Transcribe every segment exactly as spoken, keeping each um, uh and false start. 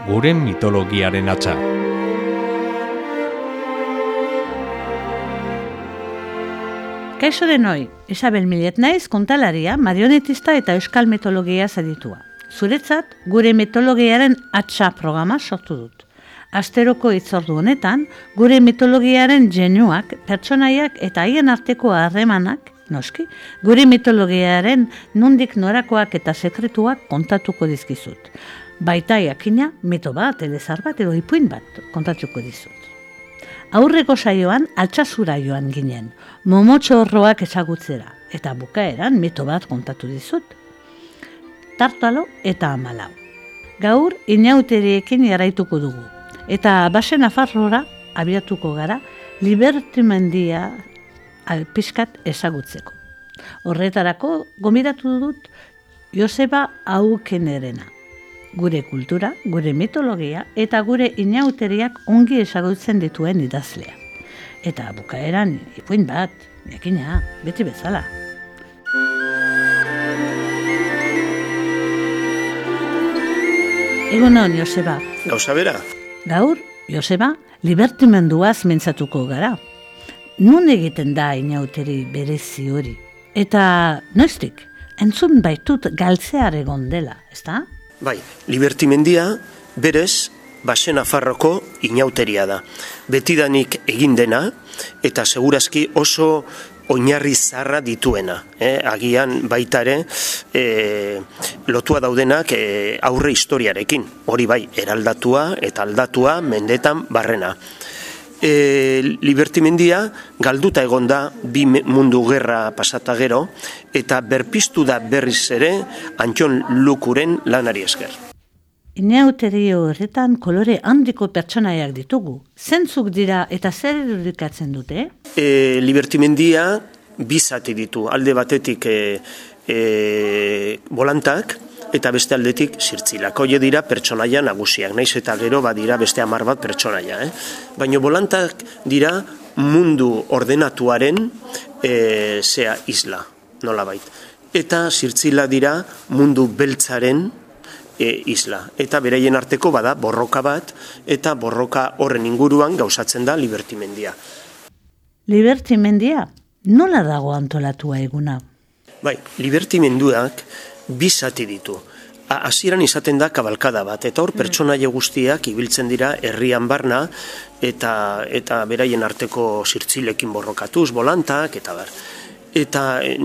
gure mitologiaren hatza. Kaixo denoi, Isabel Millet naiz, kontalaria, marionetista eta euskal mitologia zaditua. Zuretzat, gure mitologiaren hatza programa sortu dut. Asteroko hitzordu honetan, gure mitologiaren genuak, pertsonaiak eta haien arteko harremanak, noski, gure mitologiaren nondik norakoak eta sekretuak kontatuko dizkizut. Baita jakina, mito bat, elezar bat edo ipuin bat kontatuko dizut. Aurreko saioan Altsasura joan ginen, momotxorroak ezagutzera, eta bukaeran mito bat kontatu dizut. Tartalo eta Amalau. Gaur inauteriekin jarraituko dugu, eta Basen Nafarrora abiatuko gara libertimendia alpiskat ezagutzeko. Horretarako gomidatu dut Joseba Aukenerena. Gure kultura, gure mitologia eta gure inauteriak ongi ezagutzen dituen idazlea. Eta bukaeran ipuin bat, jakina, beti bezala. Egunon, Joseba. Gauza bera. Gaur, Joseba, libertimenduaz mintzatuko gara. Nun egiten da inauteri berezi hori? Eta noiztik, entzun baitut galtzear egon dela, ezta? Bai, libertimendia berez Basen Nafarroko inauteria da. Betidanik egin dena eta segurazki oso oinarri zaharra dituena. Eh? Agian baita ere eh, lotua daudenak eh, aurre historiarekin. Hori bai, eraldatua eta aldatua mendetan barrena. E, libertimendia galduta egon da bi mundu gerra pasata gero eta berpiztu da berriz ere Antton Lukuren lanari esker. Inauterio horretan kolore handiko pertsonaiak ditugu. Zentzuk dira eta zer irudikatzen dute? E, libertimendia bi zati ditu. Alde batetik e, e, bolantak, eta beste aldetik zirtzilak. Hoe dira pertsonaia nagusiak, naiz eta gero badira beste hamar bat pertsonaia. Eh? Baina bolantak dira mundu ordenatuaren e, zea isla, nolabait. Eta zirtzila dira mundu beltzaren e, isla. Eta beraien arteko bada borroka bat, eta borroka horren inguruan gauzatzen da libertimendia. Libertimendia? Nola dago antolatua eguna? Bai, libertimenduak bi zati ditu. Hasieran izaten da kabalkada bat, eta hor pertsonaia guztiak ibiltzen dira herrian barna, eta eta beraien arteko zirtzilekin borrokatuz, bolantak, eta bar. Eta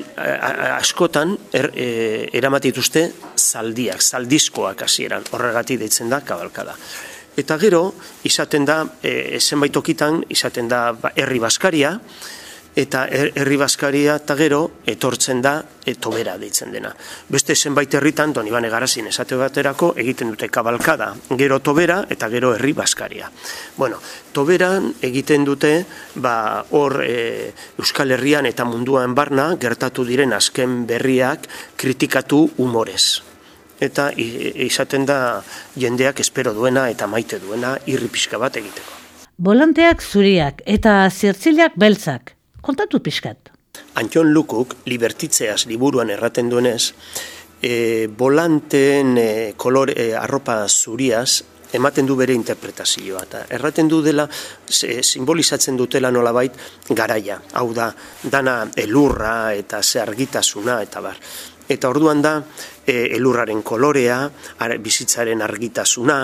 askotan er, e, eramatituzte zaldiak, zaldizkoak hasieran, horregatik deitzen da kabalkada. Eta gero, izaten da, e, zenbait tokitan, izaten da herri baskaria, eta herri baskaria eta gero etortzen da e, tobera deitzen dena. Beste zenbait herritan, Don Ibane Garazin esate baterako, egiten dute kabalkada, gero tobera eta gero herri baskaria. Bueno, toberan egiten dute, ba, hor e, Euskal Herrian eta munduan barna gertatu diren azken berriak kritikatu humorez. Eta izaten da jendeak espero duena eta maite duena irri pixka bat egiteko. Bolanteak zuriak eta zirtzilak beltzak. Kontatu pixkat. Antton Lukuk, libertitzeaz liburuan erraten duenez, e, bolanteen e, kolore, e, arropa zuriaz ematen du bere interpretazioa. Eta erraten du dela, e, simbolizatzen dutela nolabait garaia. Hau da, dana elurra eta ze argitasuna eta bar. Eta orduan da, e, elurraren kolorea, ar, bizitzaren argitasuna,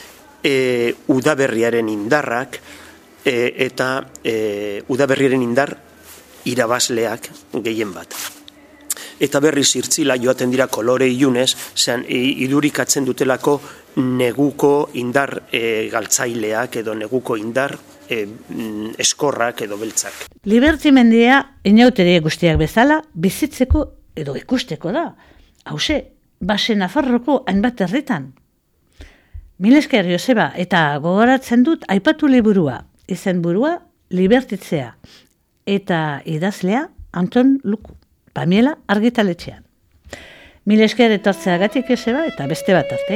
e, udaberriaren indarrak, e, eta e, udaberriaren indar irabazleak gehien bat. Eta berriz zirtzila joaten dira kolore ilunez, zean idurikatzen dutelako neguko indar e, galtzaileak edo neguko indar e, eskorrak edo beltzak. Libertimendia inauterie guztiak bezala bizitzeko edo ikusteko da. Hauxe, Basen Nafarroko hainbat herritan. Mil esker, Joseba, eta gogoratzen dut aipatu liburua, izenburua Libertitzea. Eta idazlea Antton Luku, Pamiela argitaletxean. Mil esker etortzeagatik, Joseba, eta beste bat arte.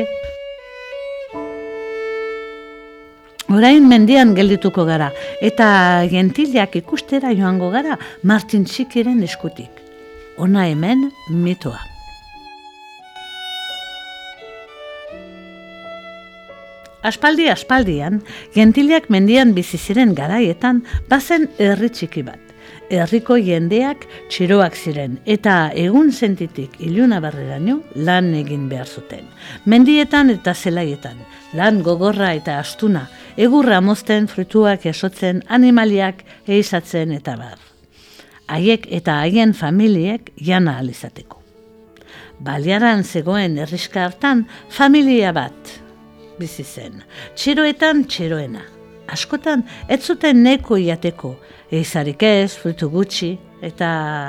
Orain mendian geldituko gara, eta gentiliak ikustera joango gara Martin Txikiren eskutik. Hona hemen mitoa. Aspaldi aspaldian, gentiliak mendian bizi ziren garaietan, bazen herri txiki bat. Herriko jendeak txiroak ziren eta egun sentitik iluna barreraino lan egin behar zuten. Mendietan eta zelaietan, lan gogorra eta astuna, egurra mozten, frutuak esotzen, animaliak eizatzen eta bar. Haiek eta haien familiek jana alizateko. Baliaran zegoen herriska hartan familia bat bizi zen. Txiroetan txiroena. Askotan ez zuten neko iateko, eizarik ez, frutu gutxi, eta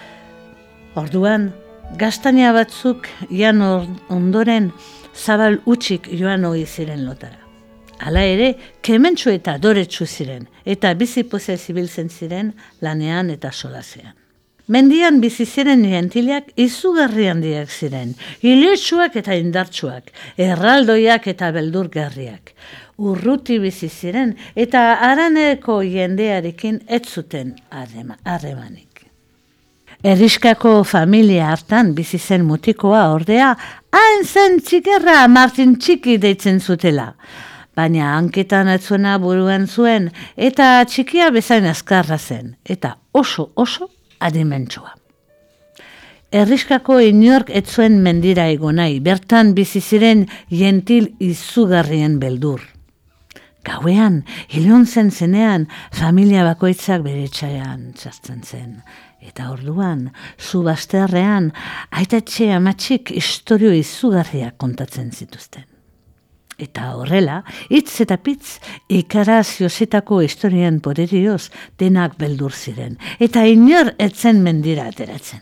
orduan gaztaina batzuk jan ondoren zabal utxik joan hori ziren lotara. Hala ere, kementsu eta doretsu ziren, eta bizi pozez ibiltzen ziren lanean eta solasean. Mendian bizi ziren gentiliak izugarri handiak ziren, iletsuak eta indartsuak, erraldoiak eta beldurgarriak. Urruti bizi ziren eta haraneko jendearekin ez zuten harremanik. Herriskako familia hartan bizi zen mutikoa ordea, hain zen txikerra Martin Txiki deitzen zutela. Baina hanketan atzuena buruan zuen eta txikia bezain azkarra zen, eta oso oso adimentsua. Herriskako inork ez zuen mendira egonai, bertan bizi ziren gentil izugarrien beldur. Gauean, ilun zen zenean, familia bakoitzak bere etxean txartzen zen. Eta orduan, zu bazterrean, aitatxe amatxik istorio izugarriak kontatzen zituzten. Eta horrela, hitz eta pitz, ikaraz josetako historian poderioz denak beldur ziren, eta inor etzen mendira ateratzen.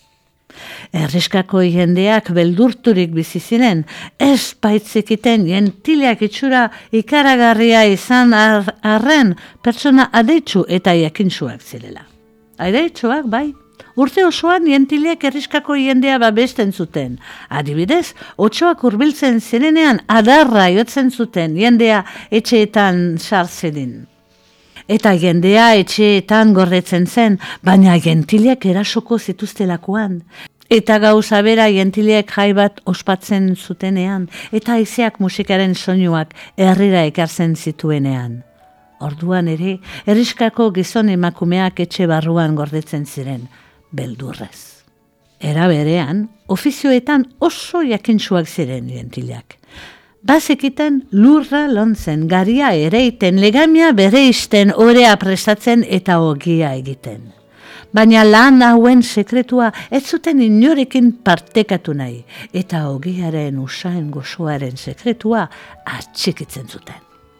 Herriskako jendeak beldurturik bizi ziren, ez baitzekiten gentiliak itxura ikaragarria izan arren pertsona adeitsu eta jakintsuak zirela. Adeitsuak bai, urte osoan gentiliak herriskako jendea babesten zuten. Adibidez, otsoak hurbiltzen zirenean adarra jotzen zuten jendea etxeetan sartzedin. Eta jendea etxeetan gordetzen zen, baina gentiliak erasoko zituztelakoan. Eta gauza bera gentiliek jai bat ospatzen zutenean, eta haizeak musikaren soinuak herrira ekartzen zituenean. Orduan ere, herriskako gizon emakumeak etxe barruan gordetzen ziren, beldurrez. Era berean, ofizioetan oso jakintsuak ziren gentiliak. Bazekiten lurra lontzen, garia ereiten, legamia bereizten, orea prestatzen eta ogia egiten. Baina lan hauen sekretua ez zuten inorekin partekatu nahi, eta ogiaren usain gozoaren sekretua atxikitzen zuten.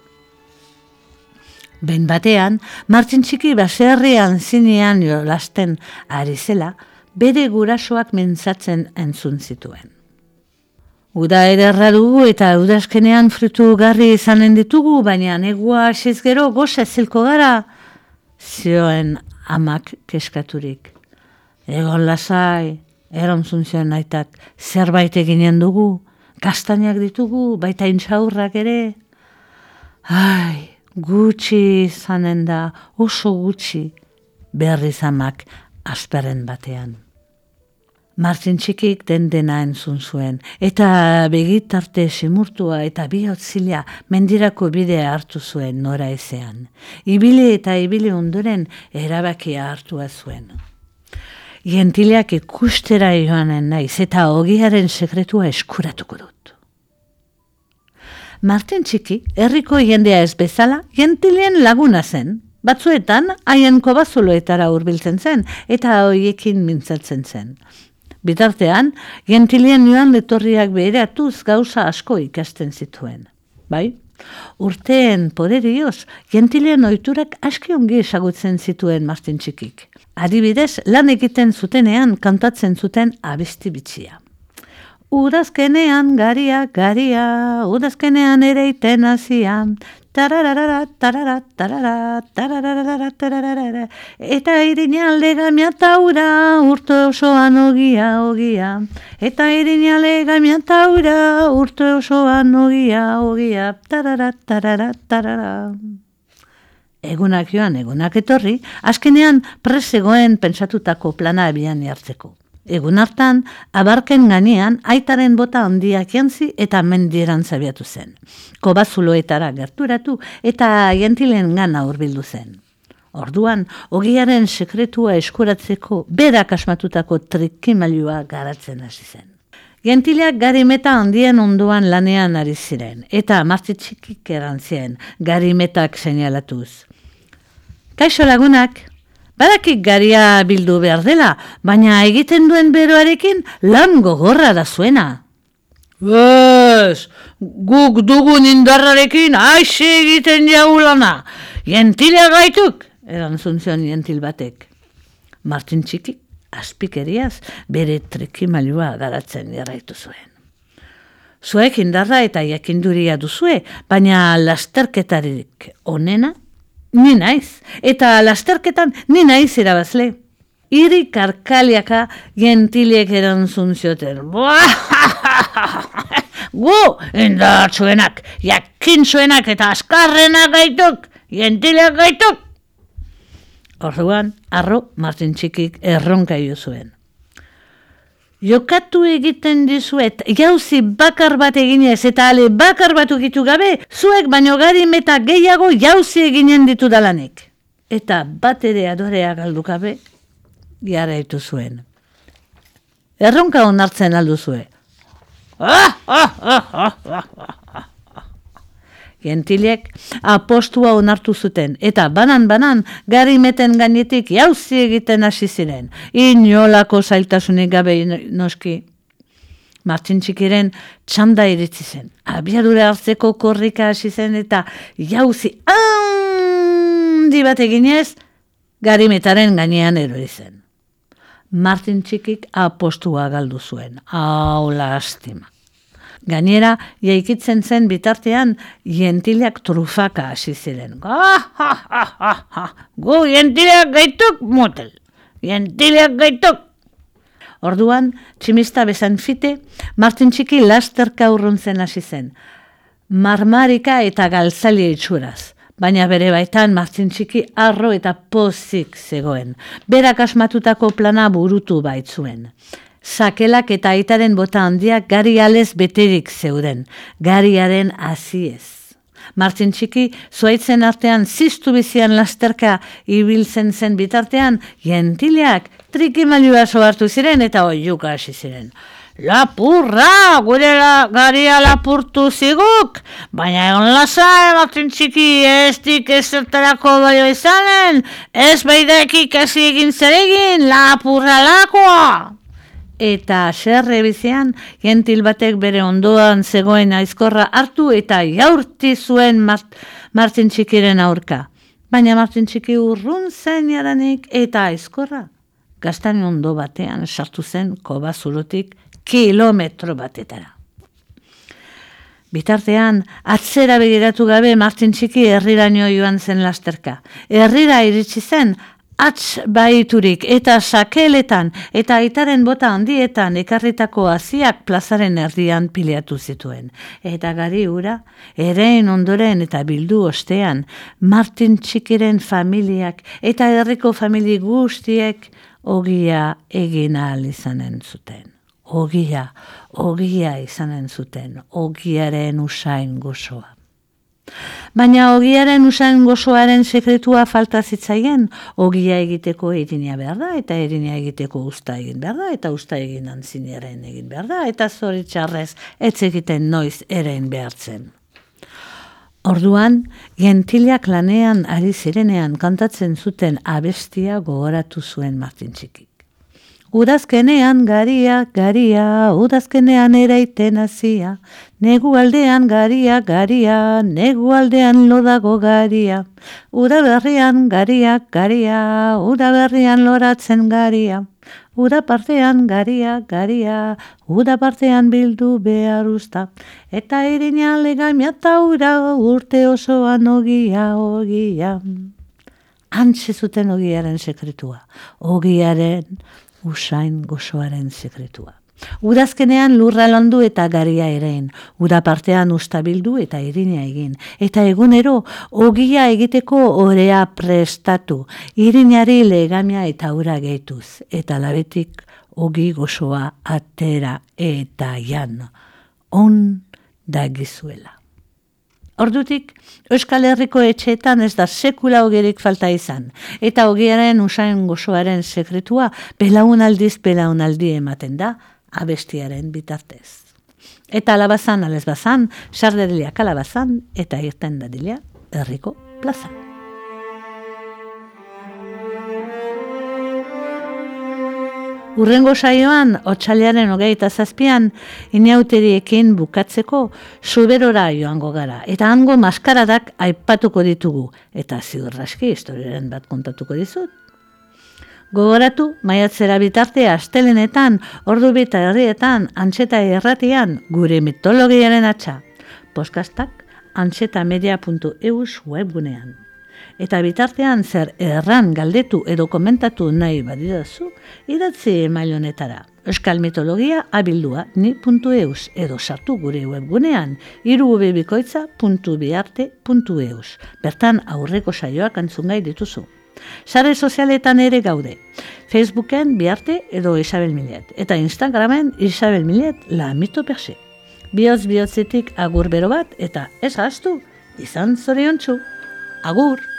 Ben batean, Martin Txiki baserrian zinean jolasten ari zela, bere gurasoak mintzatzen entzun zituen. Uda ederra dugu eta udazkenean frutu garri izanen ditugu, baina negua hasiz gero goza zilko gara, zioen amak keskaturik. Egon lasai, erantzun zion aitak, zerbait eginen dugu, gaztainak ditugu, baita intxaurrak ere. Ai, gutxi izanen da, oso gutxi, berriz amak asperren batean. Martin Txikik den dena entzun zuen, eta begitarte simurtua eta bihotzilea mendirako bidea hartu zuen nora ezean. Ibili eta ibili ondoren erabakia hartua zuen. Gentileak ikustera joanen naiz eta ogiaren sekretua eskuratuko dut. Martin Txiki, herriko jendea ez bezala, gentileen laguna zen. Batzuetan, haien kobazuloetara hurbiltzen zen, eta hoiekin mintzatzen zen. Bitartean, gentilien joan letorriak beheratuz gauza asko ikasten zituen. Bai, urteen poderioz, gentilien ohiturak aski ongi ezagutzen zituen Martin Txikik. Adibidez, lan egiten zutenean kantatzen zuten abesti bitxia. Udazkenean garia, garia, udazkenean ere iten hasia, tararara, tarara, tarara, tararara, tararara, eta irinalde gamia taura, urte osoan ogia, ogia, eta irinalde gamia taura, urte osoan ogia, ogia, tarara, tarara, tarara. Egunak joan, egunak etorri, azkenean presegoen pentsatutako plana abian jartzeko. Egun hartan, abarken gainean aitaren bota handiak jantzi eta mendieran zabiatu zen. Kobazuloetara gerturatu eta jentilen gana hurbildu zen. Orduan, ogiaren sekretua eskuratzeko berak asmatutako trikimailua garatzen hasi zen. Gentileak garimeta handien ondoan lanean ari ziren, eta marti txikik erantzien, garimetak seinalatuz. Kaixo lagunak, badakik garia bildu behar dela, baina egiten duen beroarekin lan gogorra da zuena. Ez, guk dugun indarrarekin aixe egiten jau lana, jentilea gaituk, erantzun zion jentil batek. Martin txiki, azpikeriaz, bere trikimailua garatzen jarraitu zuen. Zuek indarra eta jakinduria duzue, baina lasterketarik onena, ni naiz, eta lasterketan ni naiz irabazle. Iri karkaliaka gentilek erantzun zioten. Gu, indartsuenak, jakintsuenak eta askarrenak gaituk, gentileak gaituk. Orduan, arro Martin txikik erronka jo zuen. Jokatu egiten dizuet, jauzi bakar bat eginez eta ale bakar bat ukitu gabe, zuek baino garimeta gehiago jauzi eginen ditu dalanek. Eta bat ere adorea galdu gabe, jarraitu zuen. Erronka onartzen aldu zue. Ah, ah, ah, ah, ah, ah. Gentilek apostua onartu zuten, eta banan-banan garimeten gainetik jauzi egiten hasi ziren. Inolako zailtasunik gabe noski. Martin txikiren txanda iritsi zen. Abiadura hartzeko korrika hasi zen eta jauzi handi bat eginez garimetaren gainean erori zen. Martin txikik apostua galdu zuen. Hau lastima. Gainera, jaikitzen zen bitartean, jentileak trufaka hasi ziren. Ah, ah, ah, ah, ah. Gu jentileak gaituk, motel. Jentileak gaituk. Orduan, tximista bezan fite, Martin txiki lasterka urruntzen hasi zen. Marmarika eta galtzaile itxuraz. Baina bere baitan Martin txiki arro eta pozik zegoen. Berak asmatutako plana burutu baitzuen. Sakelak eta aitaren bota handiak gari alez beterik zeuden, gariaren haziez. Martin txiki, zuaitzen artean ziztu bizian lasterka ibiltzen zen bitartean, jentileak trikimailua soartu ziren eta oiuka hasi ziren. Lapurra, gure la, garia lapurtu ziguk, baina egon lasai, Martin txiki, ez dik ezertarako balio izanen, ez baidakik hasi egin zeregin, lapurra lakoa. Eta xerre bizian, gentil batek bere ondoan zegoen aizkorra hartu eta jaurti zuen Mart Martin txikiren aurka. Baina Martin txiki urrun zen jadanik eta aizkorra. Gaztani ondo batean sartu zen kobazulotik kilometro batetara. Bitartean, atzera begiratu gabe Martin txiki herriraino joan zen lasterka. Herrira iritsi zen, atz baiturik eta sakeletan eta aitaren bota handietan ekarritako haziak plazaren erdian pileatu zituen. Eta gari hura, erein ondoren eta bildu ostean, Martin txikiren familiak eta herriko famili guztiek ogia egin ahal izanen zuten. Ogia, ogia izanen zuten, ogiaren usain gozoa. Baina ogiaren usain gozoaren sekretua falta zitzaien, ogia egiteko erina behar da, eta erina egiteko usta egin behar da, eta usta egin antzineren egin behar da, eta zoritxarrez ez egiten noiz erein behartzen. Orduan, gentileak lanean ari zirenean kantatzen zuten abestia gogoratu zuen Martin txikik. Udazkenean garia, garia, udazkenean eraiten hazia, negu aldean garia, garia, negu aldean lodago garia, udaberrian garia, garia, udaberrian loratzen garia, uda partean garia, garia, uda partean bildu behar usta, eta irina legamia taura urte osoan ogia, ogia. Antxe zuten ogiaren sekretua, ogiaren usain gozoaren sekretua. Udazkenean lurra landu eta garia erein, uda partean ustabildu eta irina egin, eta egunero ogia egiteko orea prestatu, irinari legamia eta ura gehituz, eta labetik ogi gozoa atera eta jan, on dagizuela. Ordutik, Euskal Herriko etxeetan ez da sekula ogerik falta izan, eta ogiaren usain gozoaren sekretua belaunaldiz belaunaldi ematen da, abestiaren bitartez. Eta alabazan, alezbazan, sarderileak alabazan, eta irten dadilea herriko plazan. Urrengo saioan, otsailaren hogeita zazpian, inauteriekin bukatzeko Zuberora joango gara, eta hango maskaradak aipatuko ditugu, eta ziurraski historiaren bat kontatuko dizut. Gogoratu, maiatzera bitarte astelenetan, ordu bita herrietan, antxeta erratian, gure mitologiaren atxa. Podcastak antxetamedia puntu eus webgunean. Eta bitartean zer erran galdetu edo komentatu nahi badidazu, idatzi email honetara. Euskal mitologia abildua ni puntu eus edo sartu gure webgunean irubebikoitza puntu biarte puntu eus. Bertan aurreko saioak antzungai dituzu. Sare sozialetan ere gaude. Facebooken Biarte edo Isabel Millet. Eta Instagramen Isabel Millet la mito perse. Bihotz bihotzetik agur bero bat eta ez ahaztu, izan zoriontsu. Agur!